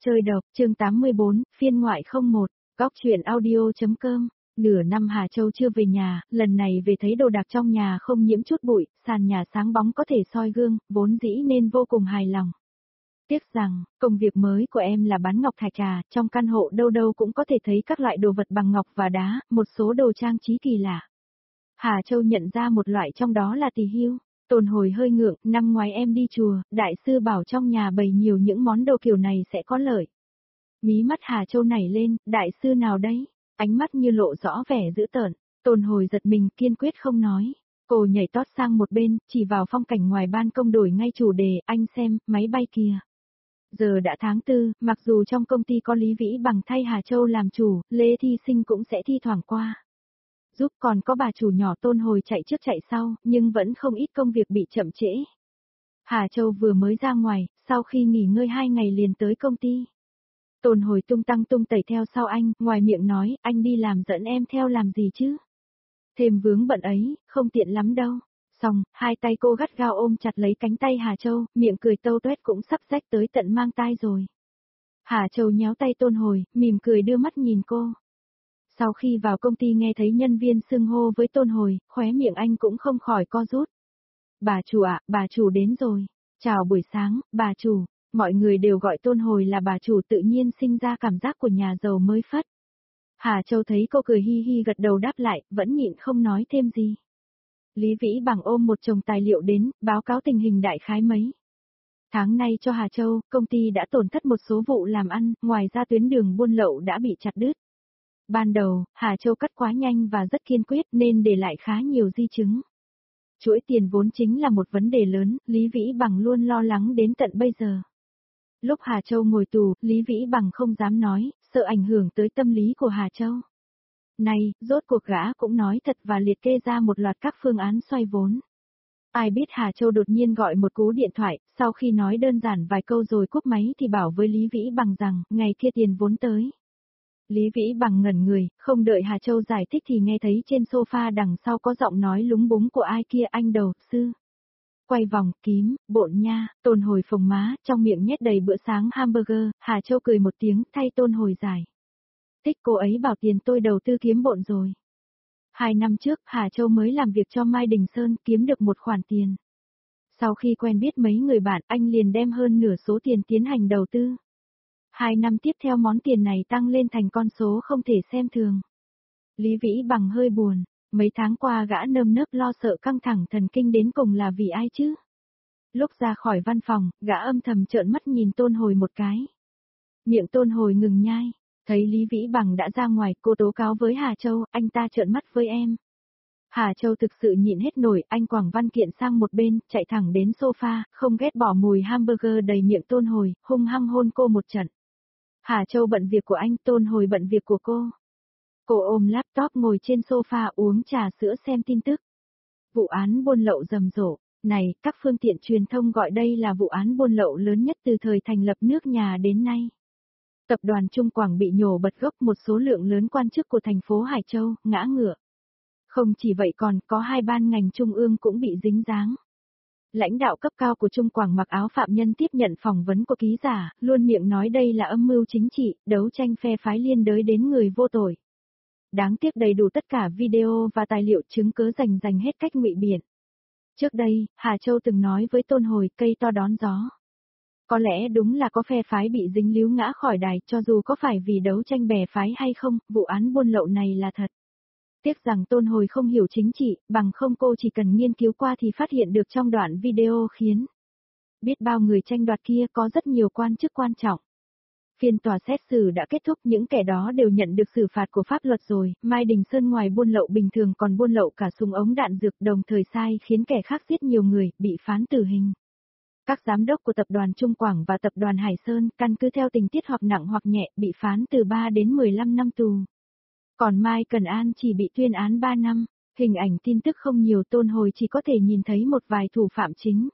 Chơi độc, chương 84, phiên ngoại 01, góc truyện audio.com. Nửa năm Hà Châu chưa về nhà, lần này về thấy đồ đạc trong nhà không nhiễm chút bụi, sàn nhà sáng bóng có thể soi gương, vốn dĩ nên vô cùng hài lòng. Tiếc rằng, công việc mới của em là bán ngọc thạch trà, trong căn hộ đâu đâu cũng có thể thấy các loại đồ vật bằng ngọc và đá, một số đồ trang trí kỳ lạ. Hà Châu nhận ra một loại trong đó là tỳ hưu. Tôn Hồi hơi ngượng, năm ngoái em đi chùa, đại sư bảo trong nhà bày nhiều những món đồ kiểu này sẽ có lợi. Mí mắt Hà Châu nảy lên, đại sư nào đấy? Ánh mắt như lộ rõ vẻ dữ tợn. Tôn Hồi giật mình, kiên quyết không nói. Cô nhảy tót sang một bên, chỉ vào phong cảnh ngoài ban công đổi ngay chủ đề, anh xem, máy bay kìa. Giờ đã tháng 4, mặc dù trong công ty có Lý Vĩ Bằng thay Hà Châu làm chủ, Lê Thi Sinh cũng sẽ thi thoảng qua. Giúp còn có bà chủ nhỏ Tôn Hồi chạy trước chạy sau, nhưng vẫn không ít công việc bị chậm trễ. Hà Châu vừa mới ra ngoài, sau khi nghỉ ngơi 2 ngày liền tới công ty. Tôn Hồi tung tăng tung tẩy theo sau anh, ngoài miệng nói, anh đi làm dẫn em theo làm gì chứ? Thêm vướng bận ấy, không tiện lắm đâu. Xong, hai tay cô gắt gao ôm chặt lấy cánh tay Hà Châu, miệng cười tâu tuét cũng sắp rách tới tận mang tai rồi. Hà Châu nhéo tay Tôn Hồi, mỉm cười đưa mắt nhìn cô. Sau khi vào công ty nghe thấy nhân viên xưng hô với Tôn Hồi, khóe miệng anh cũng không khỏi co rút. Bà chủ ạ, bà chủ đến rồi. Chào buổi sáng, bà chủ. Mọi người đều gọi Tôn Hồi là bà chủ, tự nhiên sinh ra cảm giác của nhà giàu mới phất. Hà Châu thấy cô cười hi hi gật đầu đáp lại, vẫn nhịn không nói thêm gì. Lý Vĩ Bằng ôm một chồng tài liệu đến, báo cáo tình hình đại khái mấy. Tháng nay cho Hà Châu, công ty đã tổn thất một số vụ làm ăn, ngoài ra tuyến đường buôn lậu đã bị chặt đứt. Ban đầu, Hà Châu cắt quá nhanh và rất kiên quyết nên để lại khá nhiều di chứng. Chuỗi tiền vốn chính là một vấn đề lớn, Lý Vĩ Bằng luôn lo lắng đến tận bây giờ. Lúc Hà Châu ngồi tù, Lý Vĩ Bằng không dám nói, sợ ảnh hưởng tới tâm lý của Hà Châu. Này, rốt cuộc gã cũng nói thật và liệt kê ra một loạt các phương án xoay vốn. Ai biết Hà Châu đột nhiên gọi một cú điện thoại, sau khi nói đơn giản vài câu rồi cúp máy thì bảo với Lý Vĩ Bằng rằng, ngày kia tiền vốn tới. Lý Vĩ Bằng ngẩn người, không đợi Hà Châu giải thích thì nghe thấy trên sofa đằng sau có giọng nói lúng búng của ai kia, anh đầu sư. Quay vòng, tím, bộn nha, Tôn Hồi phồng má, trong miệng nhét đầy bữa sáng hamburger, Hà Châu cười một tiếng, thay Tôn Hồi giải. Thích cô ấy bảo tiền tôi đầu tư kiếm bộn rồi. 2 năm trước, Hà Châu mới làm việc cho Mai Đình Sơn, kiếm được một khoản tiền. Sau khi quen biết mấy người bạn, anh liền đem hơn nửa số tiền tiến hành đầu tư. 2 năm tiếp theo món tiền này tăng lên thành con số không thể xem thường. Lý Vĩ Bằng hơi buồn, mấy tháng qua gã nơm nớp lo sợ căng thẳng thần kinh đến cùng là vì ai chứ? Lúc ra khỏi văn phòng, gã âm thầm trợn mắt nhìn Tôn Hồi một cái. Miệng Tôn Hồi ngừng nhai, thấy Lý Vĩ Bằng đã ra ngoài, cô tố cáo với Hà Châu, anh ta trợn mắt với em. Hà Châu thực sự nhịn hết nổi, anh quẳng văn kiện sang một bên, chạy thẳng đến sofa, không ghét bỏ mùi hamburger đầy miệng Tôn Hồi, hung hăng hôn cô một trận. Hà Châu bận việc của anh, Tôn Hồi bận việc của cô. Cô ôm laptop ngồi trên sofa uống trà sữa xem tin tức. Vụ án buôn lậu rầm rộ, này, các phương tiện truyền thông gọi đây là vụ án buôn lậu lớn nhất từ thời thành lập nước nhà đến nay. Tập đoàn Trung Quảng bị nhổ bật gốc, một số lượng lớn quan chức của thành phố Hải Châu, ngã ngựa. Không chỉ vậy còn có 2 ban ngành trung ương cũng bị dính dáng. Lãnh đạo cấp cao của Trung Quảng mặc áo phạm nhân tiếp nhận phỏng vấn của ký giả, luôn miệng nói đây là âm mưu chính trị, đấu tranh phe phái liên đới đến người vô tội. Đáng tiếc đầy đủ tất cả video và tài liệu chứng cứ rành hết cách ngụy biện. Trước đây, Hà Châu từng nói với Tôn Hồi, cây to đón gió. Có lẽ đúng là có phe phái bị dính líu ngã khỏi đài, cho dù có phải vì đấu tranh bè phái hay không, vụ án buôn lậu này là thật. Tiếc rằng Tôn Hồi không hiểu chính trị, bằng không cô chỉ cần nghiên cứu qua thì phát hiện được trong đoạn video khiến biết bao người tranh đoạt kia có rất nhiều quan chức quan trọng. Phiên tòa xét xử đã kết thúc, những kẻ đó đều nhận được xử phạt của pháp luật rồi, Mai Đình Sơn ngoài buôn lậu bình thường còn buôn lậu cả súng ống đạn dược, đồng thời sai khiến kẻ khác giết nhiều người, bị phán tử hình. Các giám đốc của tập đoàn Trung Quảng và tập đoàn Hải Sơn, căn cứ theo tình tiết hoặc nặng hoặc nhẹ, bị phán từ 3 đến 15 năm tù. Còn Mai Cần An chỉ bị tuyên án 3 năm, hình ảnh tin tức không nhiều, Tôn Hồi chỉ có thể nhìn thấy một vài thủ phạm chính.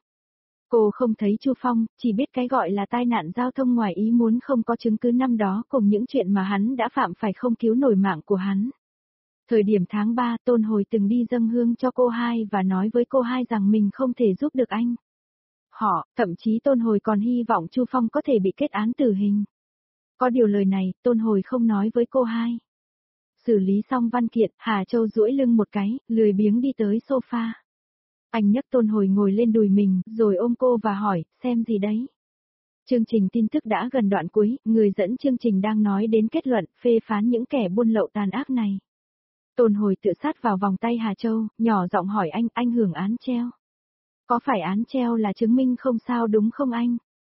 Cô không thấy Chu Phong, chỉ biết cái gọi là tai nạn giao thông ngoài ý muốn không có chứng cứ năm đó cùng những chuyện mà hắn đã phạm phải không cứu nổi mạng của hắn. Thời điểm tháng 3, Tôn Hồi từng đi dâng hương cho cô hai và nói với cô hai rằng mình không thể giúp được anh. Thậm chí Tôn Hồi còn hy vọng Chu Phong có thể bị kết án tử hình. Có điều lời này, Tôn Hồi không nói với cô hai. Xử lý xong văn kiện, Hà Châu duỗi lưng một cái, lười biếng đi tới sofa. Anh nhấc Tôn Hồi ngồi lên đùi mình, rồi ôm cô và hỏi, xem gì đấy? Chương trình tin tức đã gần đoạn cuối, người dẫn chương trình đang nói đến kết luận, phê phán những kẻ buôn lậu tàn ác này. Tôn Hồi tựa sát vào vòng tay Hà Châu, nhỏ giọng hỏi anh hưởng án treo. Có phải án treo là chứng minh không sao đúng không anh?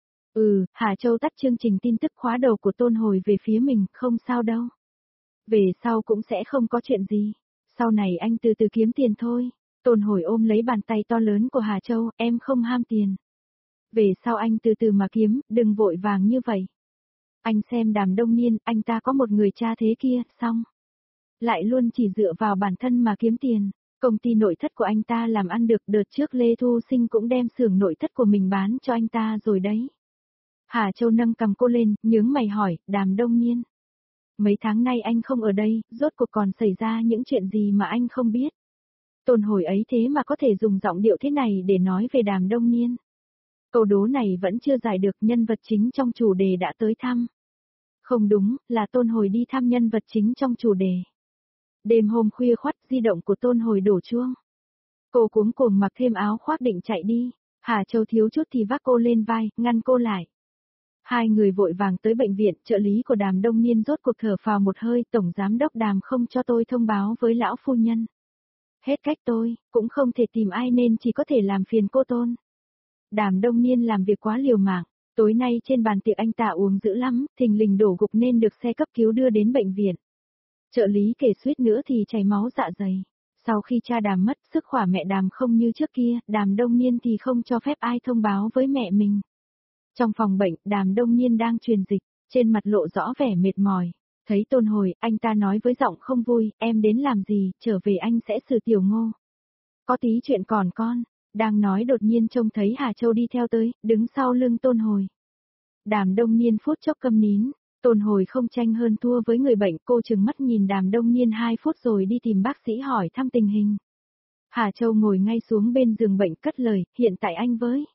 Hà Châu tắt chương trình tin tức khóa đầu của Tôn Hồi về phía mình, không sao đâu. Về sau cũng sẽ không có chuyện gì. Sau này anh từ từ kiếm tiền thôi. Tôn Hồi ôm lấy bàn tay to lớn của Hà Châu, em không ham tiền. Về sau anh từ từ mà kiếm, đừng vội vàng như vậy. Anh xem Đàm Đông Niên, anh ta có một người cha thế kia, xong. Lại luôn chỉ dựa vào bản thân mà kiếm tiền. Công ty nội thất của anh ta làm ăn được, đợt trước Lê Thu Sinh cũng đem xưởng nội thất của mình bán cho anh ta rồi đấy. Hà Châu nâng cầm cô lên, nhướng mày hỏi, Đàm Đông Niên. Mấy tháng nay anh không ở đây, rốt cuộc còn xảy ra những chuyện gì mà anh không biết. Tôn Hồi ấy thế mà có thể dùng giọng điệu thế này để nói về Đàm Đông Niên. Câu đố này vẫn chưa giải được, nhân vật chính trong chủ đề đã tới thăm. Không đúng, là Tôn Hồi đi thăm nhân vật chính trong chủ đề. Đêm hôm khuya khoắt, di động của Tôn Hồi đổ chuông. Cô cuống cuồng mặc thêm áo khoác định chạy đi. Hà Châu thiếu chút thì vác cô lên vai, ngăn cô lại. Hai người vội vàng tới bệnh viện, trợ lý của Đàm Đông Niên rốt cuộc thở phào một hơi, tổng giám đốc Đàm không cho tôi thông báo với lão phu nhân. Hết cách tôi, cũng không thể tìm ai nên chỉ có thể làm phiền cô Tôn. Đàm Đông Niên làm việc quá liều mạng, tối nay trên bàn tiệc anh ta uống dữ lắm, thình lình đổ gục nên được xe cấp cứu đưa đến bệnh viện. Trợ lý kể suýt nữa thì chảy máu dạ dày. Sau khi cha Đàm mất, sức khỏe mẹ Đàm không như trước kia, Đàm Đông Niên thì không cho phép ai thông báo với mẹ mình. Trong phòng bệnh, Đàm Đông Niên đang truyền dịch, trên mặt lộ rõ vẻ mệt mỏi. Thấy Tôn Hồi, anh ta nói với giọng không vui, em đến làm gì, trở về anh sẽ xử Tiểu Ngô. Có tí chuyện còn con, đang nói đột nhiên trông thấy Hà Châu đi theo tới, đứng sau lưng Tôn Hồi. Đàm Đông Niên phút chốc câm nín, Tôn Hồi không tranh hơn thua với người bệnh, cô chừng mắt nhìn Đàm Đông Niên 2 phút rồi đi tìm bác sĩ hỏi thăm tình hình. Hà Châu ngồi ngay xuống bên giường bệnh cất lời, hiện tại anh với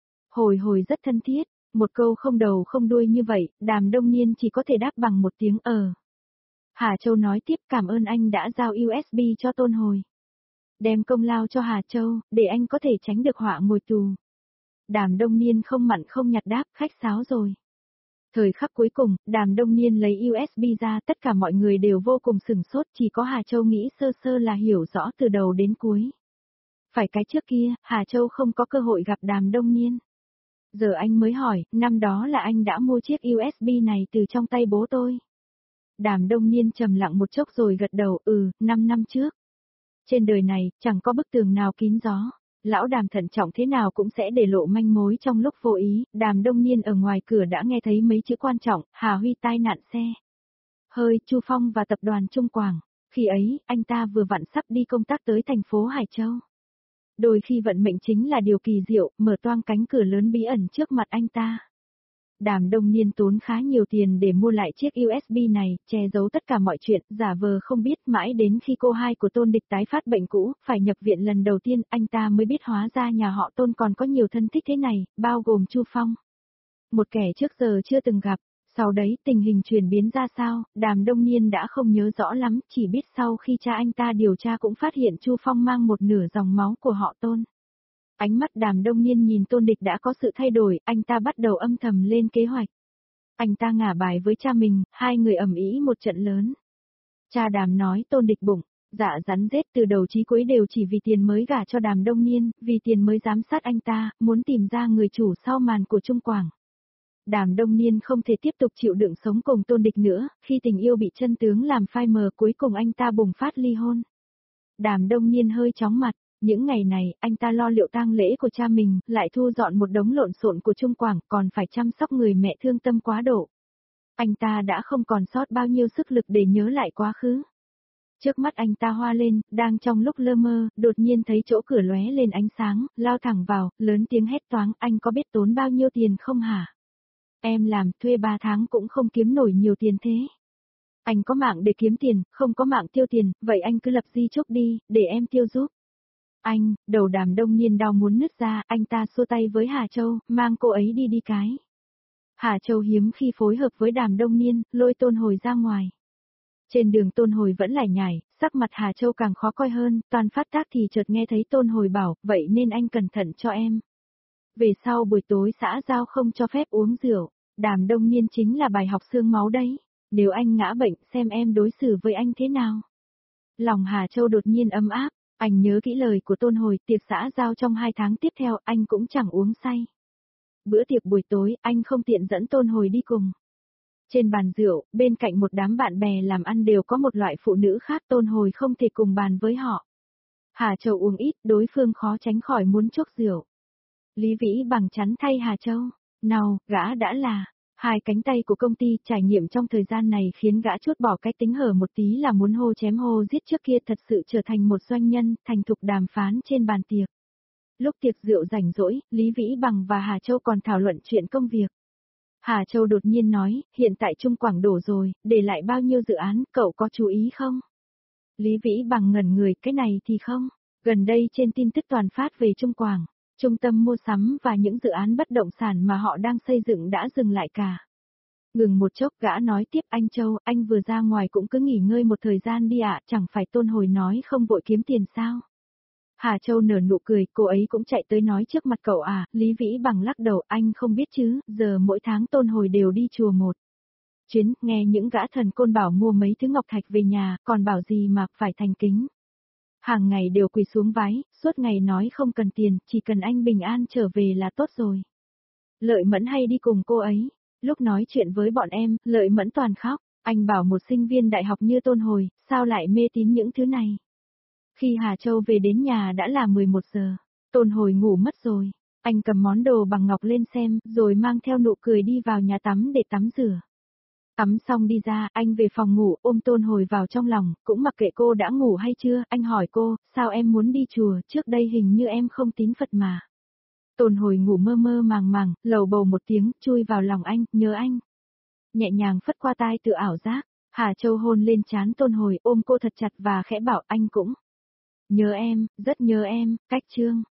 Hồi rất thân thiết, một câu không đầu không đuôi như vậy, Đàm Đông Niên chỉ có thể đáp bằng một tiếng Hà Châu nói tiếp, cảm ơn anh đã giao USB cho Tôn Hồi. Đem công lao cho Hà Châu, để anh có thể tránh được họa ngồi tù. Đàm Đông Niên không mặn không nhạt đáp, khách sáo rồi. Thời khắc cuối cùng, Đàm Đông Niên lấy USB ra, tất cả mọi người đều vô cùng sửng sốt, chỉ có Hà Châu nghĩ sơ sơ là hiểu rõ từ đầu đến cuối. Phải cái trước kia, Hà Châu không có cơ hội gặp Đàm Đông Niên. Giờ anh mới hỏi, năm đó là anh đã mua chiếc USB này từ trong tay bố tôi. Đàm Đông Niên trầm lặng một chốc rồi gật đầu, 5 năm trước. Trên đời này, chẳng có bức tường nào kín gió. Lão Đàm thận trọng thế nào cũng sẽ để lộ manh mối trong lúc vô ý. Đàm Đông Niên ở ngoài cửa đã nghe thấy mấy chữ quan trọng, Hà Huy tai nạn xe. Hơi, Chu Phong và tập đoàn Trung Quảng. Khi ấy, anh ta vừa vặn sắp đi công tác tới thành phố Hải Châu. Đôi khi vận mệnh chính là điều kỳ diệu, mở toang cánh cửa lớn bí ẩn trước mặt anh ta. Đàm Đông Niên tốn khá nhiều tiền để mua lại chiếc USB này, che giấu tất cả mọi chuyện, giả vờ không biết, mãi đến khi cô hai của Tôn Địch tái phát bệnh cũ, phải nhập viện lần đầu tiên, anh ta mới biết hóa ra nhà họ Tôn còn có nhiều thân thích thế này, bao gồm Chu Phong. Một kẻ trước giờ chưa từng gặp, sau đấy tình hình chuyển biến ra sao, Đàm Đông Niên đã không nhớ rõ lắm, chỉ biết sau khi cha anh ta điều tra cũng phát hiện Chu Phong mang một nửa dòng máu của họ Tôn. Ánh mắt Đàm Đông Niên nhìn Tôn Địch đã có sự thay đổi, anh ta bắt đầu âm thầm lên kế hoạch. Anh ta ngả bài với cha mình, hai người ầm ĩ một trận lớn. Cha Đàm nói Tôn Địch bụng, dạ rắn rết từ đầu chí cuối đều chỉ vì tiền mới gả cho Đàm Đông Niên, vì tiền mới giám sát anh ta, muốn tìm ra người chủ sau màn của Trung Quảng. Đàm Đông Niên không thể tiếp tục chịu đựng sống cùng Tôn Địch nữa, khi tình yêu bị chân tướng làm phai mờ cuối cùng anh ta bùng phát ly hôn. Đàm Đông Niên hơi chóng mặt. Những ngày này, anh ta lo liệu tang lễ của cha mình, lại thu dọn một đống lộn xộn của Trung Quảng, còn phải chăm sóc người mẹ thương tâm quá độ. Anh ta đã không còn sót bao nhiêu sức lực để nhớ lại quá khứ. Trước mắt anh ta hoa lên, đang trong lúc lơ mơ, đột nhiên thấy chỗ cửa lóe lên ánh sáng, lao thẳng vào, lớn tiếng hét toáng, anh có biết tốn bao nhiêu tiền không hả? Em làm thuê 3 tháng cũng không kiếm nổi nhiều tiền thế. Anh có mạng để kiếm tiền, không có mạng tiêu tiền, vậy anh cứ lập di chúc đi, để em tiêu giúp. Anh, đầu Đàm Đông Niên đau muốn nứt ra, anh ta xua tay với Hà Châu, mang cô ấy đi cái. Hà Châu hiếm khi phối hợp với Đàm Đông Niên, lôi Tôn Hồi ra ngoài. Trên đường Tôn Hồi vẫn lải nhải, sắc mặt Hà Châu càng khó coi hơn, toàn phát tác thì chợt nghe thấy Tôn Hồi bảo, vậy nên anh cẩn thận cho em. Về sau buổi tối xã giao không cho phép uống rượu, Đàm Đông Niên chính là bài học xương máu đấy. Nếu anh ngã bệnh xem em đối xử với anh thế nào. Lòng Hà Châu đột nhiên ấm áp, anh nhớ kỹ lời của Tôn Hồi, tiệc xã giao trong 2 tháng tiếp theo anh cũng chẳng uống say. Bữa tiệc buổi tối anh không tiện dẫn Tôn Hồi đi cùng. Trên bàn rượu, bên cạnh một đám bạn bè làm ăn đều có một loại phụ nữ khác Tôn Hồi không thể cùng bàn với họ. Hà Châu uống ít, đối phương khó tránh khỏi muốn chuốc rượu. Lý Vĩ Bằng chắn thay Hà Châu. Nào, gã đã là 2 cánh tay của công ty, trải nghiệm trong thời gian này khiến gã chốt bỏ cái tính hở một tí là muốn hô chém hô giết trước kia thật sự trở thành một doanh nhân, thành thục đàm phán trên bàn tiệc. Lúc tiệc rượu rảnh rỗi, Lý Vĩ Bằng và Hà Châu còn thảo luận chuyện công việc. Hà Châu đột nhiên nói, hiện tại Trung Quảng đổ rồi, để lại bao nhiêu dự án, cậu có chú ý không? Lý Vĩ Bằng ngẩn người, cái này thì không. Gần đây trên tin tức toàn phát về Trung Quảng, trung tâm mua sắm và những dự án bất động sản mà họ đang xây dựng đã dừng lại cả. Ngừng một chốc gã nói tiếp, anh Châu, anh vừa ra ngoài cũng cứ nghỉ ngơi một thời gian đi ạ, chẳng phải Tôn Hồi nói không vội kiếm tiền sao? Hà Châu nở nụ cười, cô ấy cũng chạy tới nói trước mặt cậu à, Lý Vĩ Bằng lắc đầu, anh không biết chứ, giờ mỗi tháng Tôn Hồi đều đi chùa một chuyến, nghe những gã thần côn bảo mua mấy thứ ngọc thạch về nhà, còn bảo gì mà phải thành kính. Hàng ngày đều quỳ xuống vái, suốt ngày nói không cần tiền, chỉ cần anh bình an trở về là tốt rồi. Lợi Mẫn hay đi cùng cô ấy, lúc nói chuyện với bọn em, Lợi Mẫn toàn khóc, anh bảo một sinh viên đại học như Tôn Hồi, sao lại mê tín những thứ này. Khi Hà Châu về đến nhà đã là 11 giờ, Tôn Hồi ngủ mất rồi, anh cầm món đồ bằng ngọc lên xem, rồi mang theo nụ cười đi vào nhà tắm để tắm rửa. Tắm xong đi ra, anh về phòng ngủ, ôm Tôn Hồi vào trong lòng, cũng mặc kệ cô đã ngủ hay chưa, anh hỏi cô, sao em muốn đi chùa, trước đây hình như em không tín Phật mà. Tôn Hồi ngủ mơ mơ màng màng, lầu bầu một tiếng, chui vào lòng anh, nhớ anh. Nhẹ nhàng phất qua tai tự ảo giác, Hà Châu hôn lên trán Tôn Hồi, ôm cô thật chặt và khẽ bảo anh cũng. Nhớ em, rất nhớ em, cách chương.